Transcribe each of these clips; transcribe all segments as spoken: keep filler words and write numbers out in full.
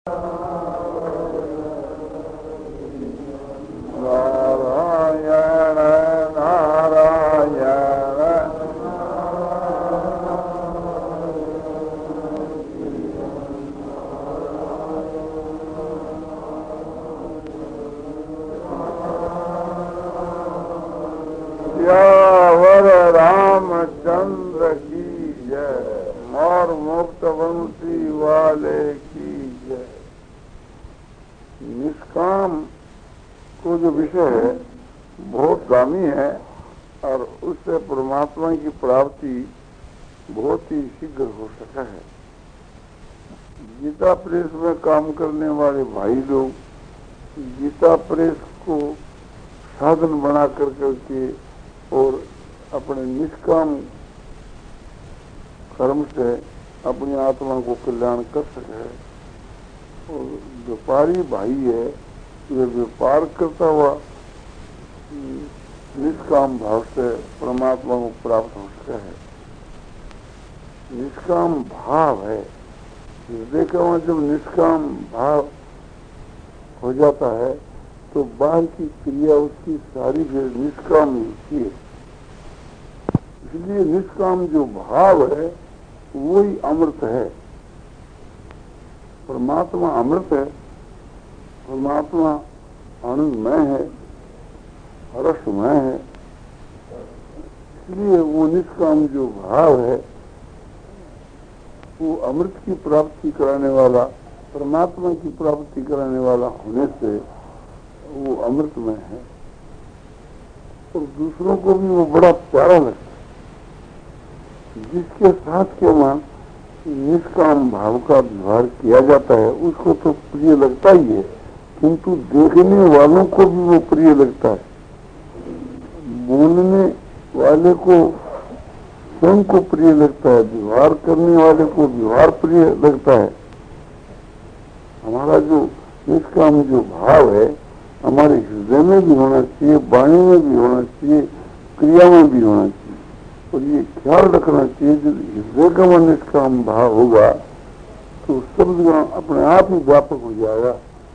सियावर रामचंद्र की जय और मुक्त वंशी वाले की जय। निष्काम को जो विषय है बहुत दामी है और उससे परमात्मा की प्राप्ति बहुत ही शीघ्र हो सका है। गीता प्रेस में काम करने वाले भाई लोग गीता प्रेस को साधन बना कर करके और अपने निष्काम कर्म से अपनी आत्मा को कल्याण कर सके। और व्यापारी भाई है वे व्यापार करता हुआ निष्काम भाव से परमात्मा को प्राप्त हो सका है। निष्काम भाव है हृदय का वहां जब निष्काम भाव हो जाता है तो बाहर की क्रिया उसकी सारी फिर निष्काम होती है। इसलिए निष्काम जो भाव है वही अमृत है। परमात्मा अमृत है, परमात्मा आनंदमय है, रसमय है। इसलिए वो निष्काम जो भाव है वो अमृत की प्राप्ति कराने वाला, परमात्मा की प्राप्ति कराने वाला होने से वो अमृतमय है और दूसरों को भी वो बड़ा प्यारा लगता है। जिसके साथ के वहां निष्काम भाव का व्यवहार किया जाता है उसको तो प्रिय लगता ही है, किंतु देखने वालों को भी वो प्रिय लगता है। बोलने वाले को स्वयं को प्रिय लगता है, व्यवहार करने वाले को व्यवहार प्रिय लगता है। हमारा जो निष्काम जो भाव है हमारे हृदय में भी होना चाहिए, वाणी में भी होना चाहिए, क्रिया में भी होना चाहिए। और ये ख्याल रखना चाहिए जब हृदय का मन निष्काम भाव होगा तो सब जगह अपने आप ही व्यापक हो जाएगा।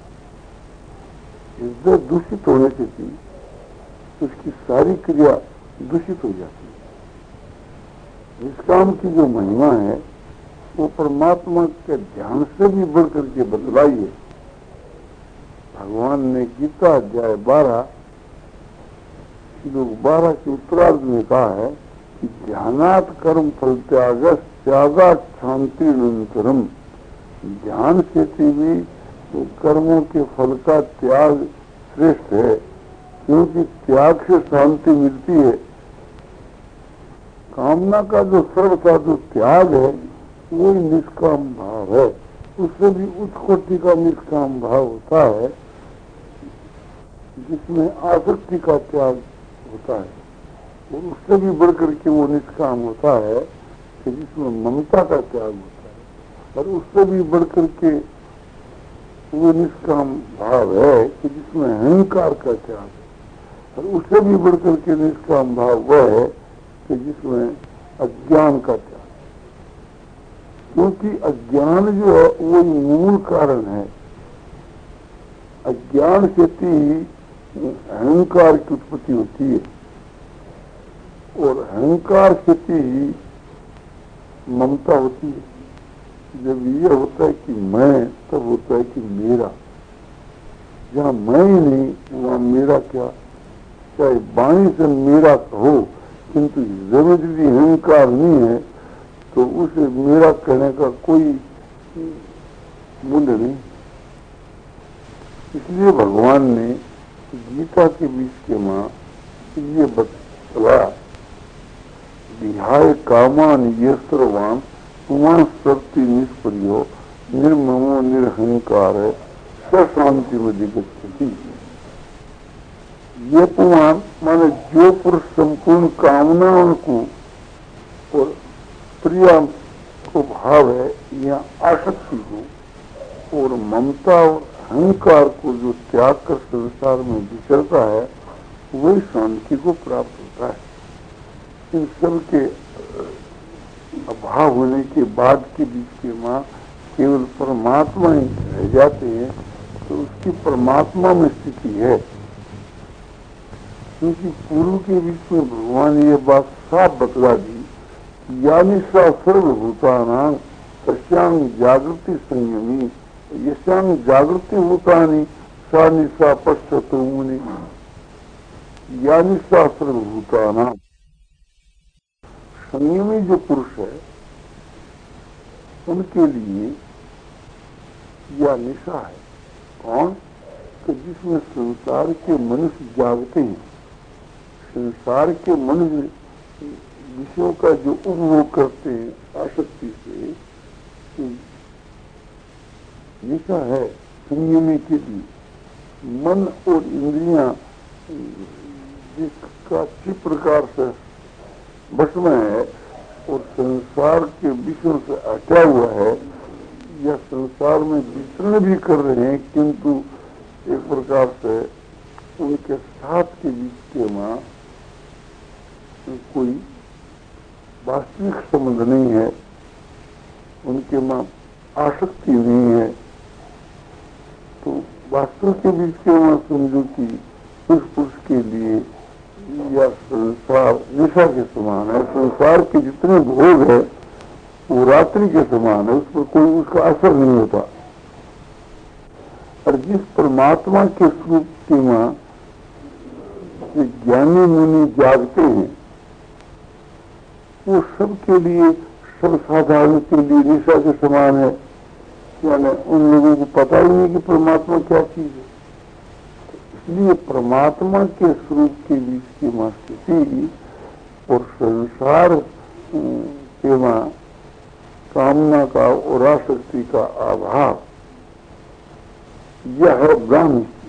हृदय दूषित होने से थी तो उसकी सारी क्रिया दूषित हो जाती है। निष्काम की जो महिमा है वो परमात्मा के ध्यान से भी बढ़ करके बतलाई है। भगवान ने गीता अध्याय बारह श्लोक बारह के उत्तरार्ध में कहा है कि ध्यानात् कर्म फल त्याग त्यागात् शांति अनंतरम। ध्यान से भी तो कर्मों के फल का त्याग श्रेष्ठ है, क्योंकि त्याग से शांति मिलती है। कामना का जो सर्वथा जो त्याग है वो निष्काम भाव है। उससे भी उच्च कोटि का निष्काम भाव होता है जिसमें आसक्ति का त्याग होता है, और उससे भी बढ़कर के वो निष्काम होता है कि जिसमें ममता का त्याग होता है, और उससे भी बढ़कर के वो निष्काम भाव है कि जिसमें अहंकार का त्याग है, और उससे भी बढ़कर के निष्काम भाव वह है कि जिसमें अज्ञान का त्याग। क्योंकि अज्ञान जो है वो मूल कारण है। अज्ञान से ही अहंकार की उत्पत्ति होती है, और अहंकार से ही ममता होती है। जब ये होता है कि मैं, तब होता है कि मेरा। जहाँ मैं ही नहीं वहाँ मेरा क्या। चाहे वाणी से मेरा कहो, किंतु हृदय में यदि अहंकार नहीं है तो उसे मेरा कहने का कोई मूल्य नहीं। इसलिए भगवान ने गीता के बीच के मां ये बतलाया, विहाय कामान ये सर्वान पुमान शक्ति निष्प्रियो निर्ममो निरहंकार है शांति में दिगच्छति। ये पुमान माने जो पुरुष संपूर्ण कामनाओं को और प्रिया को भाव है या आसक्ति को और ममता और अहंकार को जो त्याग कर संसार में विचरता है वही शांति को प्राप्त होता है। इन सब के अभाव होने के बाद के बीच के मां केवल परमात्मा ही रह जाते हैं तो उसकी परमात्मा में स्थिति है। क्योंकि पूर्व के बीच में भगवान ये बात साफ बतला दी, यानी सा सर्वभूतानां तस्यां जागृति संयमी यस्यां जागृति भूतानि सा निशा पश्यतो मुनि। यानी सा सर्वभूतानां, संयमी जो पुरुष है उनके लिए यह निशा है। कौन? कि जिसमें संसार के मनुष्य जागते हैं, संसार के मनुष्य विषयों का जो उपभोग करते हैं आसक्ति से, तो निशा है संयमी के लिए। मन और इंद्रियां जिसका किस प्रकार से बस में है और संसार के विषयों से हटा हुआ है, या संसार में विचरण भी कर रहे हैं, किंतु एक प्रकार से उनके साथ के बीच के मां कोई वास्तविक संबंध नहीं है, उनके मां आसक्ति नहीं है, तो वास्तव के बीच के मां समझो कि उस पुरुष के लिए या संसार निशा के समान है। संसार के जितने भोग है वो रात्रि के समान है, उस पर कोई उसका असर नहीं होता। और जिस परमात्मा के स्वरूप के मां ज्ञानी मुनि जागते हैं, वो सबके लिए, सब साधारण के लिए निशा के समान है। यानी उन लोगों को पता ही नहीं कि परमात्मा क्या चीज है। इसलिए परमात्मा के स्वरूप के बीच की मां स्थिति और संसार के मां कामना का और आसक्ति का अभाव, यह है ब्रह्म स्थिति।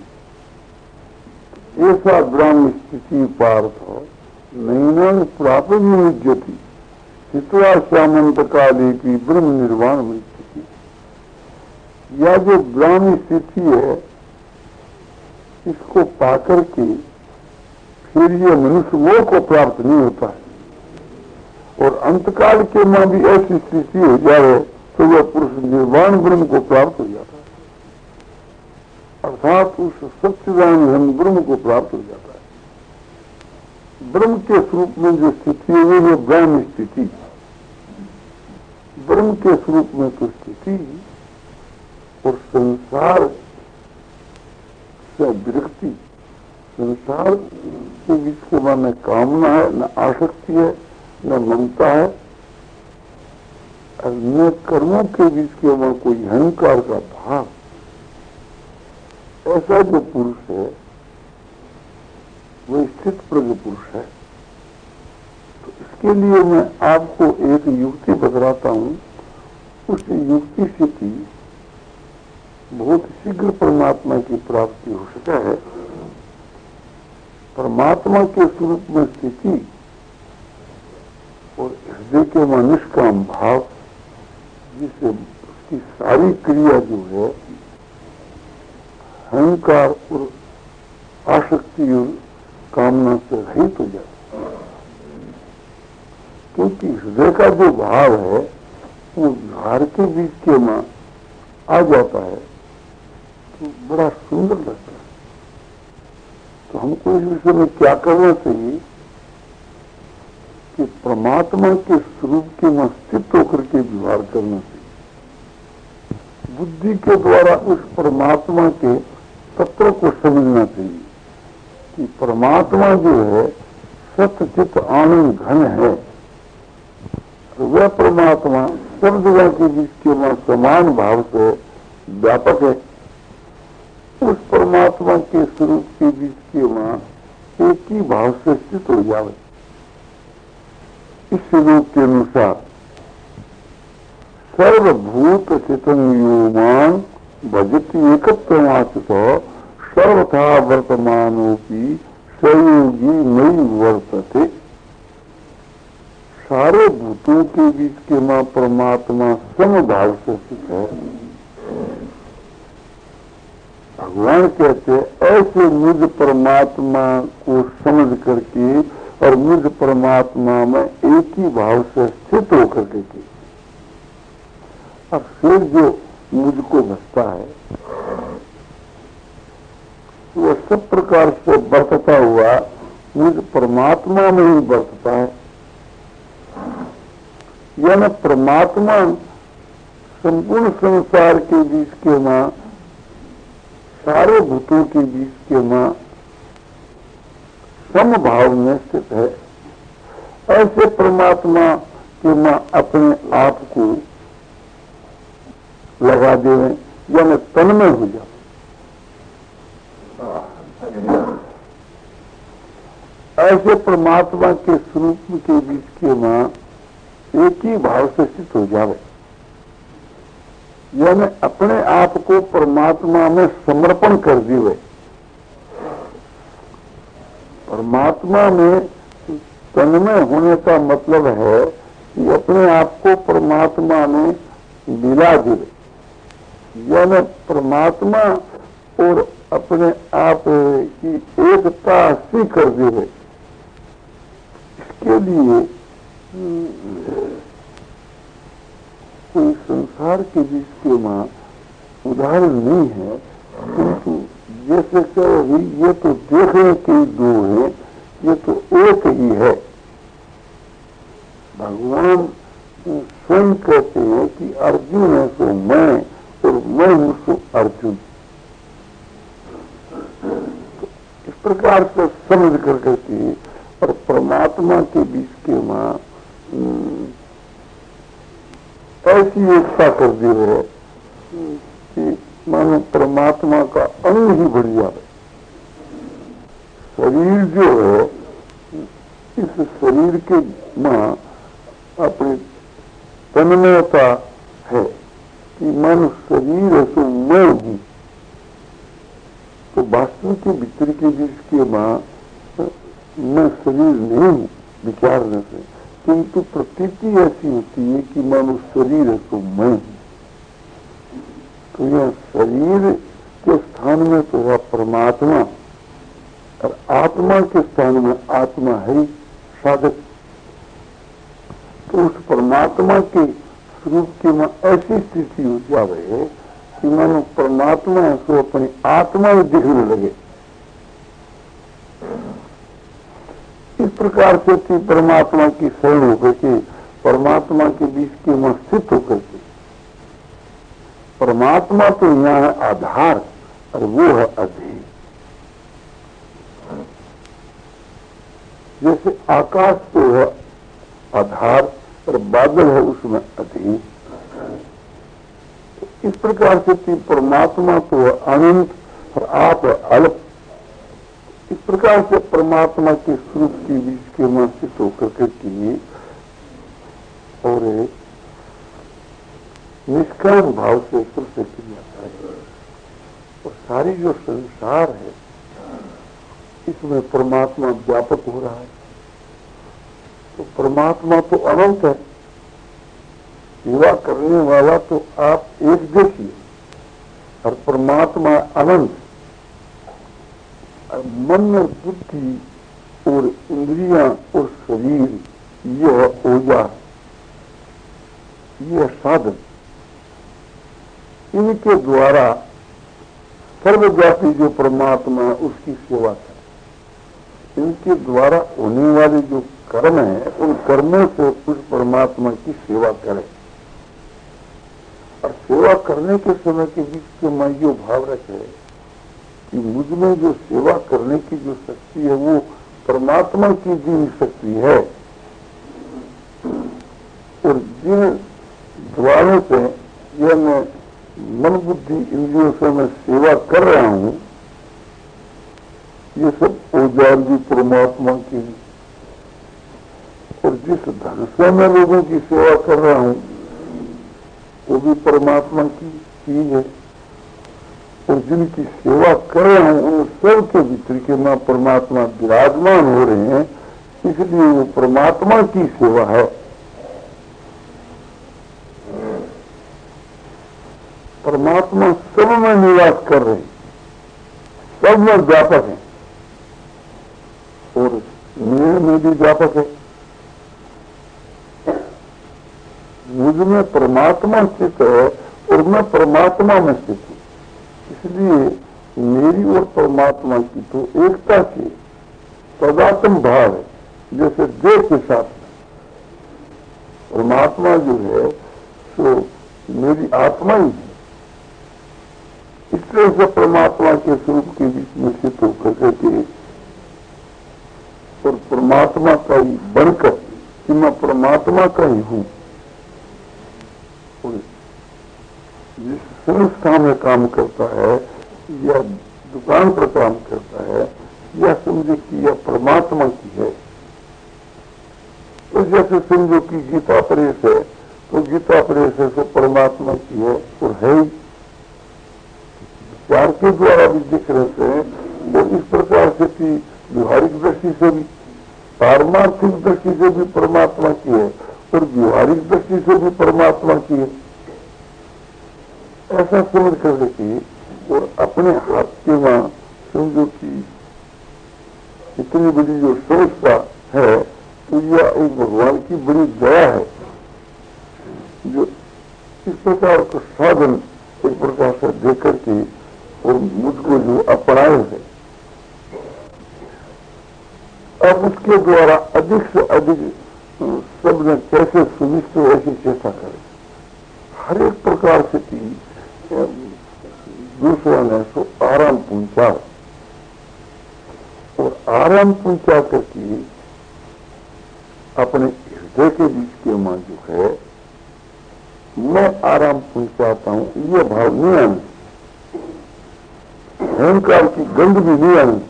ऐसा ब्रह्म स्थिति पार्थ हो नैनं प्राप्त विमुच्यति हित्वा श्यामंत काले की ब्रह्म निर्वाण में स्थिति। यह जो ब्रह्म स्थिति है, इसको पाकर के फिर ये मनुष्य मोह को प्राप्त नहीं होता है, और अंतकाल के मां भी ऐसी स्थिति हो जाए तो वह पुरुष निर्वाण ब्रह्म को प्राप्त हो जाता है, अर्थात उस सच्चिदानंद ब्रह्म को प्राप्त हो जाता है। ब्रह्म के स्वरूप में जो स्थिति है वो है ब्रह्म स्थिति। ब्रह्म के स्वरूप में तो स्थिति और संसार से विरक्ति, संसार के बीच के बाद न कामना है, न आसक्ति है, न ममता है, और न कर्मों के बीच के बाद कोई अहंकार का भाव। ऐसा जो पुरुष है वो स्थित प्रज्ञ पुरुष है। तो इसके लिए मैं आपको एक युक्ति बतलाता हूं। उस युक्ति से कि बहुत शीघ्र परमात्मा की प्राप्ति हो सके है। परमात्मा के स्वरूप में स्थिति और हृदय के में निष्काम भाव, जिससे उसकी सारी क्रिया जो है अहंकार और आसक्ति और कामना से रहित हो जाती है। क्योंकि हृदय का जो भाव है वो विहार के बीच के में आ जाता है तो बड़ा सुंदर लगता है। तो हमको इस विषय में क्या करना चाहिए कि परमात्मा के स्वरूप के में स्थित होकर के व्यवहार करना चाहिए। बुद्धि के द्वारा उस परमात्मा के तत्व को समझना चाहिए कि परमात्मा जो है सत्य चित्त आनंद घन है। वह परमात्मा सब जगह के बीच के में समान भाव से व्यापक है। उस परमात्मा के स्वरूप के बीच के में एक ही भाव से स्थित हो जाए। इस स्वरूप के अनुसार सर्वभूत चितंगयोमान भजति एकत्वमाचितो सर्वथा वर्तमानोपि सहयोगी नहीं वर्तते। सारे भूतों के बीच के मां परमात्मा समभाव से स्थित है। भगवान कहते ऐसे मुझ परमात्मा को समझ करके और मुझ परमात्मा में एक ही भाव से स्थित होकर के और फिर जो मुझको बसता है वो सब प्रकार से बरतता हुआ मुझ परमात्मा में ही बरतता है। यानी परमात्मा संपूर्ण संसार के बीच के मां, सारे भूतों के बीच के मां समभाव में स्थित है। ऐसे परमात्मा के मां अपने आप को लगा देवे, यानी तन्मय हो जाए। ऐसे परमात्मा के स्वरूप के बीच के मां एक ही भाव से स्थित हो जावे, यानी अपने आप को परमात्मा में समर्पण कर दिए। परमात्मा में तन्मय होने का मतलब है कि अपने आप को परमात्मा में मिला दे, यानी परमात्मा और अपने आप की एकता सी कर दे। इसके लिए कोई संसार के बीच के मां उदाहरण नहीं है, किंतु जैसे कहे ये तो देखने के दो है, ये तो एक ही है। भगवान स्वयं कहते हैं कि अर्जुन है सो मैं और मैं हूं सो अर्जुन। तो इस प्रकार से समझ कर करके और परमात्मा के बीच के मां ऐसी एकता कर दी है कि मानो परमात्मा का अंग ही बढ़ जाए। शरीर जो है, इस शरीर के मां अपनी तन्मयता है कि मन शरीर है सो मैं हूं। तो वास्तव के भीतर के बीच के मां मैं शरीर नहीं हूं विचारने से, किंतु प्रतीति ऐसी होती है कि मानो शरीर है तो मैं हूं। तो यह शरीर के स्थान में तो है परमात्मा और आत्मा के स्थान में आत्मा है साधक। तो उस परमात्मा के स्वरूप की में ऐसी स्थिति हो जाए कि मानो परमात्मा है तो अपनी आत्मा में दिखने लगे। इस प्रकार से थी परमात्मा की शरण होकर के, परमात्मा के बीच के में स्थित होकर के। परमात्मा तो यहाँ है आधार और वो है अधीन। जैसे आकाश तो है आधार और बादल है उसमें अधीन, इस प्रकार से थी परमात्मा तो है अनंत और आप है अल्प। इस प्रकार से परमात्मा के स्वरूप के बीच के में स्थित होकर के की और निष्काम भाव से कृष्ण क्रिया करें। और सारी जो संसार है इसमें परमात्मा व्यापक हो रहा है। तो परमात्मा तो अनंत है, सेवा करने वाला तो आप एक देखिए, और परमात्मा अनंत। मन और बुद्धि और इंद्रियां और शरीर यह औजार, यह साधन, इनके द्वारा सर्वव्यापी जो परमात्मा है उसकी सेवा करें। इनके द्वारा होने वाले जो कर्म है उन कर्मों से उस परमात्मा की सेवा करें। और सेवा करने के समय के बीच के मैं जो भाव रखे कि मुझ में जो सेवा करने की जो शक्ति है वो परमात्मा की दी शक्ति है, और जिन द्वारों से यह मैं मन बुद्धि इंद्रियों से मैं सेवा कर रहा हूं, ये सब औजार भी परमात्मा की। और जिस धन से मैं लोगों की सेवा कर रहा हूं वो भी परमात्मा की चीज है। और जिनकी सेवा कर रहा हूं उन सब के भीतर के मां परमात्मा विराजमान हो रहे हैं, इसलिए वो परमात्मा की सेवा है। परमात्मा सब में निवास कर रहे हैं, सब में व्यापक है और मेरे में भी व्यापक है। मुझ में परमात्मा स्थित है और मैं परमात्मा में स्थित हूँ, इसलिए मेरी और परमात्मा की तो एकता की तदात्म भाव है, जैसे देह के साथ में परमात्मा जो है तो मेरी आत्मा ही है। इस तरह से परमात्मा के स्वरूप के बीच में स्थित होकर के और परमात्मा का ही बनकर कि मैं परमात्मा का ही हूँ, जिस संस्था में काम करता है या दुकान पर काम करता है या समझे कि यह परमात्मा की है, तो जैसे समझो कि गीता प्रेस है तो गीता प्रेस है तो परमात्मा की है और है ही, विचार के द्वारा भी दिख रहते हैं। और इस प्रकार से कि व्यवहारिक दृष्टि से भी, पारमार्थिक दृष्टि से भी परमात्मा की है और व्यवहारिक दृष्टि से भी परमात्मा की है, ऐसा समझ कर देखिए। और अपने हाथ के वहां समझो कि इतनी बड़ी जो संस्था है तो यह एक भगवान की बड़ी दया है, जो इस प्रकार का साधन एक प्रकार से देकर के और मुझको जो अपनाए है, अब उसके द्वारा अधिक से अधिक सब ने कैसे सुनिश्चित ऐसी चेष्टा करे, हर एक प्रकार से की दूसरों ने सो आराम पहुंचा और आराम पहुंचा करके अपने हृदय के बीच के मां जो है मैं आराम पहुंचाता हूं, ये भाव नहीं आने, अहंकार की गंध भी नहीं आने।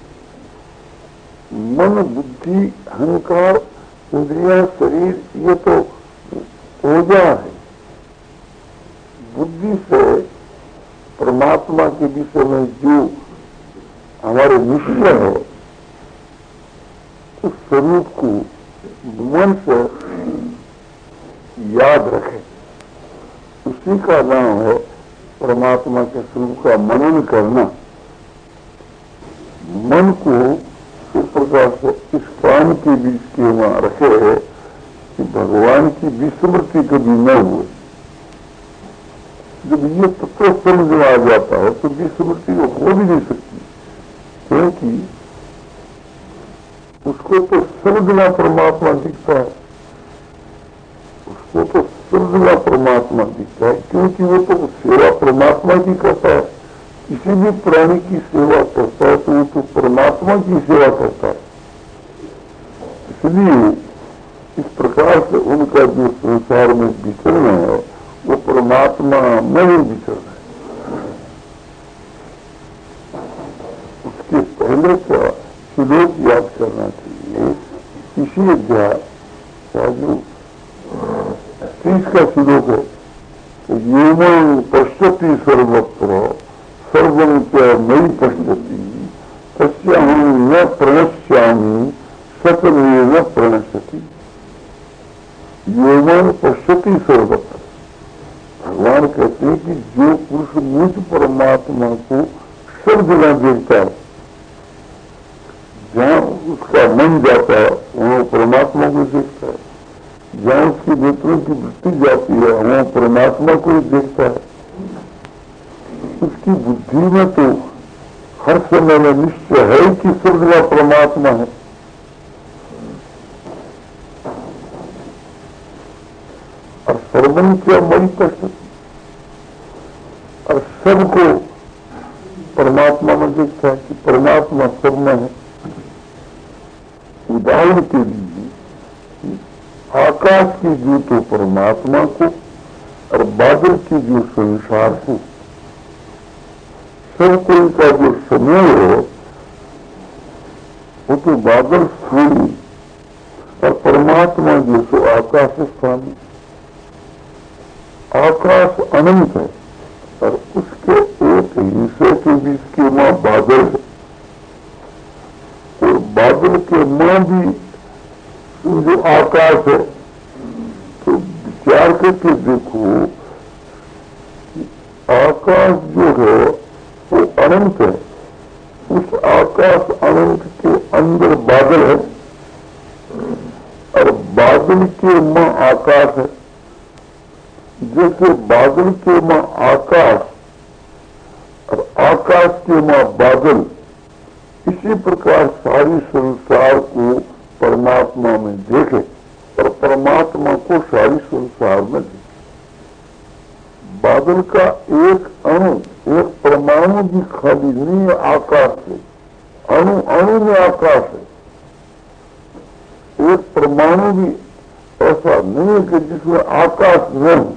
मन बुद्धि अहंकार इंद्रिया शरीर ये तो ऊर्जा है, बुद्धि से परमात्मा के विषय में जो हमारे निश्चय है उस स्वरूप को मन से याद रखें, उसी का नाम है परमात्मा के स्वरूप का मनन करना। मन को इस प्रकार से इस प्राण के बीच के वहां रखे है कि भगवान की विस्मृति कभी न हुए। जब ये तत्व समझ में आ जाता है तो विस्मृति हो भी नहीं सकती, क्योंकि उसको तो सर्वजना परमात्मा दिखता है, उसको तो सर्वजना परमात्मा दिखता है, क्योंकि वो तो सेवा परमात्मा की करता है। किसी भी प्राणी की सेवा करता है तो वो तो परमात्मा की सेवा करता है। इसलिए इस प्रकार से उनका जो संसार में विचरण है वो परमात्मा में ही विचरण है। उसके पहले का श्लोक याद करना चाहिए, इसी अध्याय का जो तीस का श्लोक है, येमं पश्यति सर्वत्र सर्वं च मयि पश्यति तस्याहं न प्रणश्यामि सकले न प्रणश्यति। येमं पश्यति सर्वत्र, भगवान कहते हैं कि जो पुरुष मुझ परमात्मा को सब जगह देखता है, जहाँ उसका मन जाता है वहाँ परमात्मा को देखता है, जहाँ उसकी नेत्रों की वृत्ति जाती है वहाँ परमात्मा को ही देखता है। उसकी बुद्धि में तो हर समय में निश्चय है कि सब जगह परमात्मा है। और सर्वन क्या मई पश्चिम, और सबको परमात्मा में देखता है कि परमात्मा सब में है। उदाहरण के लिए आकाश की जो तो परमात्मा को और बादल की जो संसार को, सब कोई का जो समूह है वो तो बादल स्थूल और परमात्मा जो तो आकाश स्थान। आकाश अनंत है और उसके एक हिस्से के बीच के मां बादल है, और बादल के मां भी जो आकाश है। तो विचार करके देखो आकाश जो है वो अनंत है, उस आकाश अनंत के अंदर बादल है और बादल के मां आकाश है। जैसे बादल के मां आकाश और आकाश के मां बादल, इसी प्रकार सारी संसार को परमात्मा में देखे और परमात्मा को सारी संसार में देखे। बादल का एक अणु, एक परमाणु भी खाली नहीं है आकाश से। अणु अणु में आकाश है। एक परमाणु भी ऐसा नहीं है कि जिसमें आकाश न हो।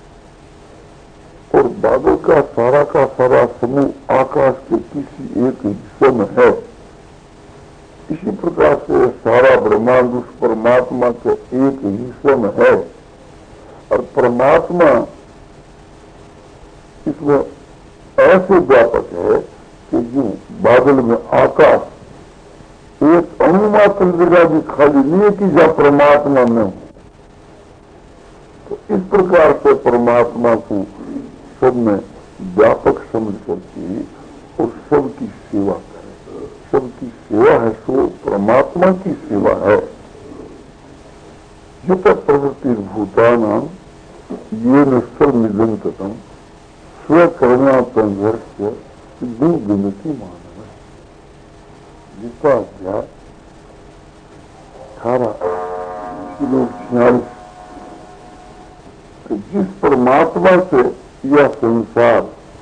और बादल का सारा का सारा समूह आकाश के किसी एक हिस्से में है। इसी प्रकार से सारा ब्रह्मांड उस परमात्मा के एक हिस्से में है और परमात्मा इसमें ऐसे व्यापक है कि जो बादल में आकाश एक अणु मात्र जगह भी खाली नहीं है कि जहाँ परमात्मा न हो। तो इस प्रकार से परमात्मा को सब में व्यापक समझ करके और सबकी सेवा करे। सबकी सेवा है सो परमात्मा की सेवा है। युत प्रवृत्ति भूतानां येन सर्वनिधनततं स्वकर्मा संघर्ष सिद्धि विनति मानव। गीता अध्याय अठारह श्लोक छियालीस। जिस परमात्मा से यह संसार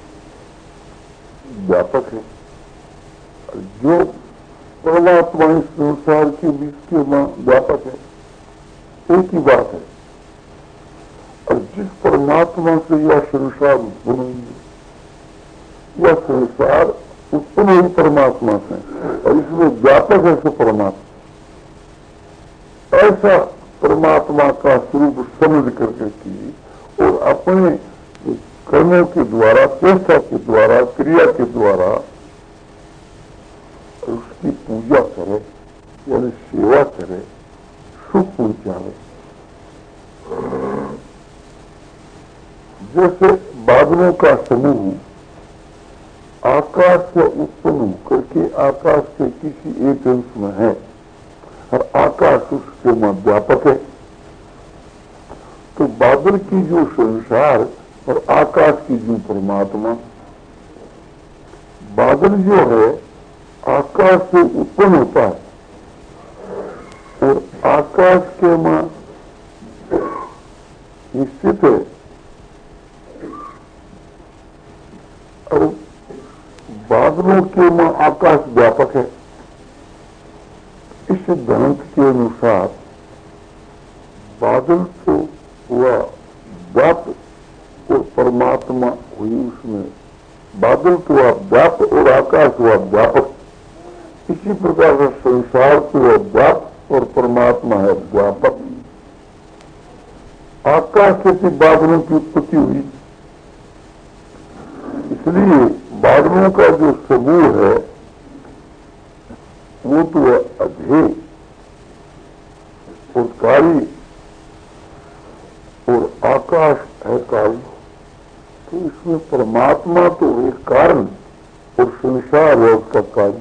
व्यापक है, जो परमात्मा इस संसार के बीच के व्यापक है, एक ही बात है। और जिस परमात्मा से यह संसार उत्पन्न हुई है, यह संसार उत्पन्न हुई परमात्मा से और इसमें व्यापक है सो परमात्मा। ऐसा परमात्मा का स्वरूप समझ करके की और अपने कर्मों के द्वारा, चेष्टा के द्वारा, क्रिया के द्वारा उसकी पूजा करे, यानी सेवा करे, सुख पहुंचावे। जैसे बादलों का समूह आकाश से उत्पन्न होकर के आकाश के किसी एक अंश में है और आकाश उसके में व्यापक है। तो बादल की जो संसार और आकाश की जो परमात्मा, बादल जो है आकाश से उत्पन्न होता है और आकाश के मां निश्चित है और बादलों के मां आकाश व्यापक है। इस सिद्धांत के अनुसार बादल तो हुआ व्याप्त और परमात्मा हुई उसमें। बादल तो हुआ व्याप्त और आकाश हुआ व्यापक। इसी प्रकार से संसार तो हुआ व्याप्त और परमात्मा है व्यापक। आकाश से बादलों की उत्पत्ति हुई, इसलिए बादलों का जो समूह है वो तो अधेय और काली और आकाश है काली। तो इसमें परमात्मा तो एक कारण और संसार है उसका कार्य।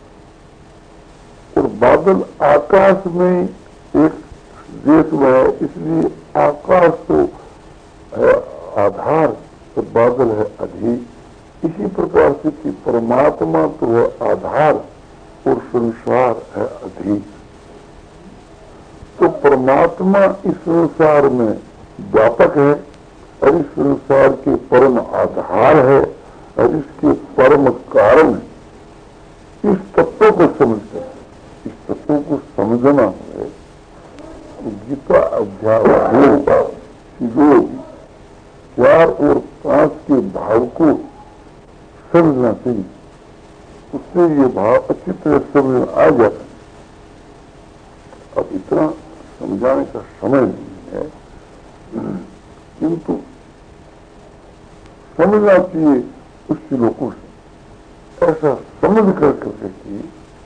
और बादल आकाश में एक देश में है, इसलिए आकाश तो है आधार तो बादल है अधीर। इसी प्रकार से कि परमात्मा तो है आधार और संसार है अधीर। तो परमात्मा इस संसार में व्यापक है और इस संसार के परम आधार है और इसके परम कारण है। इस तत्व को समझते हैं। इस तत्व को समझना है। गीता अध्याय दो चार और पांच के भाव को समझना चाहिए। उससे ये भाव अच्छी तरह समझ आ जाता है। अब इतना समझाने का समय नहीं है, किंतु समझना चाहिए उस श्लोकों से। ऐसा समझ कर करके की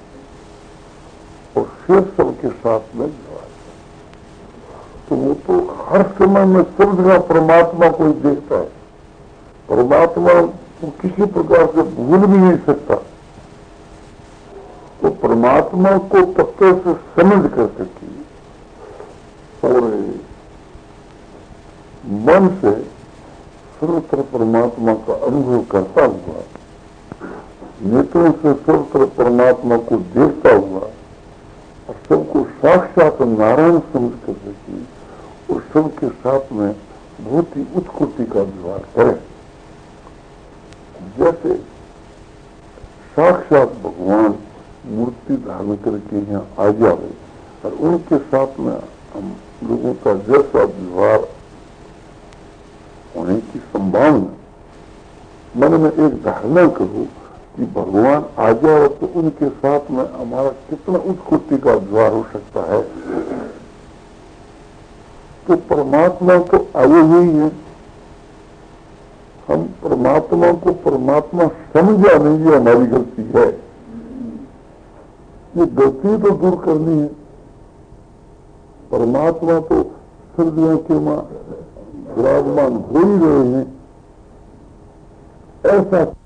और फिर सबके साथ में जोड़ा। तो वो तो हर समय में सब जगह परमात्मा को ही देखता है। परमात्मा को किसी प्रकार से भूल भी नहीं सकता। तो परमात्मा को तत्व से समझ कर सकी और मन से सर्वत्र परमात्मा का अनुभव करता हुआ, नेत्रों से सर्वत्र परमात्मा को देखता हुआ और सबको साक्षात नारायण समझ कर सके और सबके साथ में बहुत ही उत्कृति का व्यवहार करे। जैसे साक्षात भगवान मूर्ति धारण करके यहाँ आ जावे और उनके साथ में हम लोगों का जैसा व्यवहार होने की संभावना, मन में एक धारणा करो कि भगवान आ जाए तो उनके साथ में हमारा कितना उत्कृति का व्यवहार हो सकता है। तो परमात्मा तो आए हुई है, हम परमात्मा को परमात्मा समझा नहीं, ये हमारी गलती है। ये गलती तो दूर करनी है। परमात्मा तो सर्दियों के मां विराजमान हो ही रहे हैं, ऐसा